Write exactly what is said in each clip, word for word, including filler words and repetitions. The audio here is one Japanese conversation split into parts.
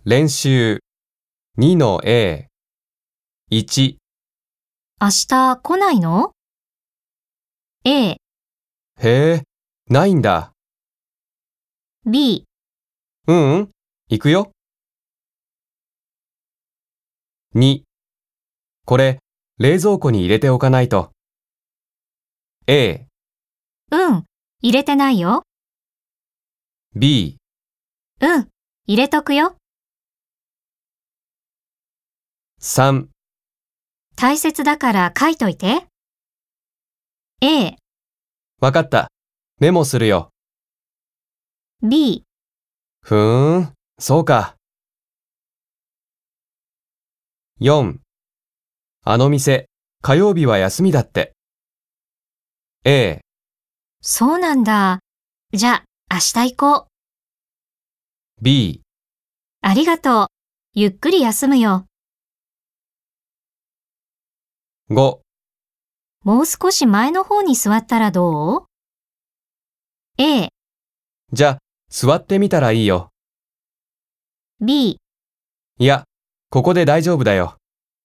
練習 にのエーいち明日来ないの？ A、 へえ、ないんだ。 B、 ううん、行くよ。に、これ、冷蔵庫に入れておかないと。A、 うん、入れてないよ。 B、 うん、入れとくよ。 さん、 大切だから書いといて。A、 わかった。メモするよ。 B、 ふーん、そうか。よん、あの店、火曜日は休みだって。A、 そうなんだ。じゃあ、明日行こう。 B、 ありがとう。ゆっくり休むよ。 ご、 もう少し前の方に座ったらどう？ A、 じゃ、座ってみたらいいよ。 B、 いや、ここで大丈夫だよ。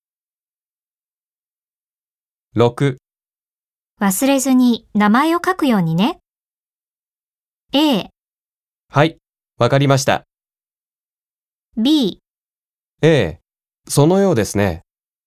ろく、 忘れずに名前を書くようにね。A、 はい、わかりました。 B、 ええ、そのようですね。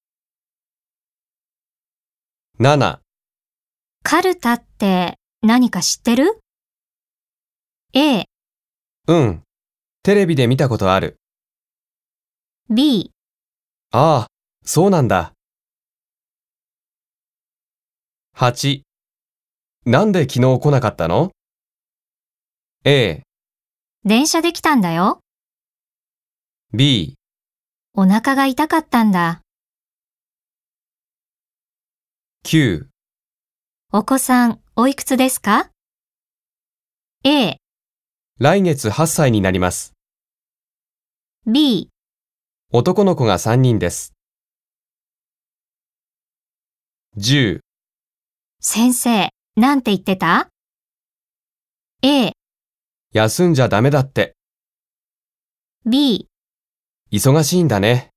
なな、 カルタって何か知ってる？ A、 うん、テレビで見たことある。 B、 ああ、そうなんだ。はち、なんで昨日来なかったの？ A、 電車で来たんだよ。 B、 お腹が痛かったんだ。 きゅう、 お子さん、おいくつですか？ A、 来月はっさいになります。 B、 男の子がさんにんです。じゅう、 先生、なんて言ってた？ A、 休んじゃダメだって。 B、 忙しいんだね。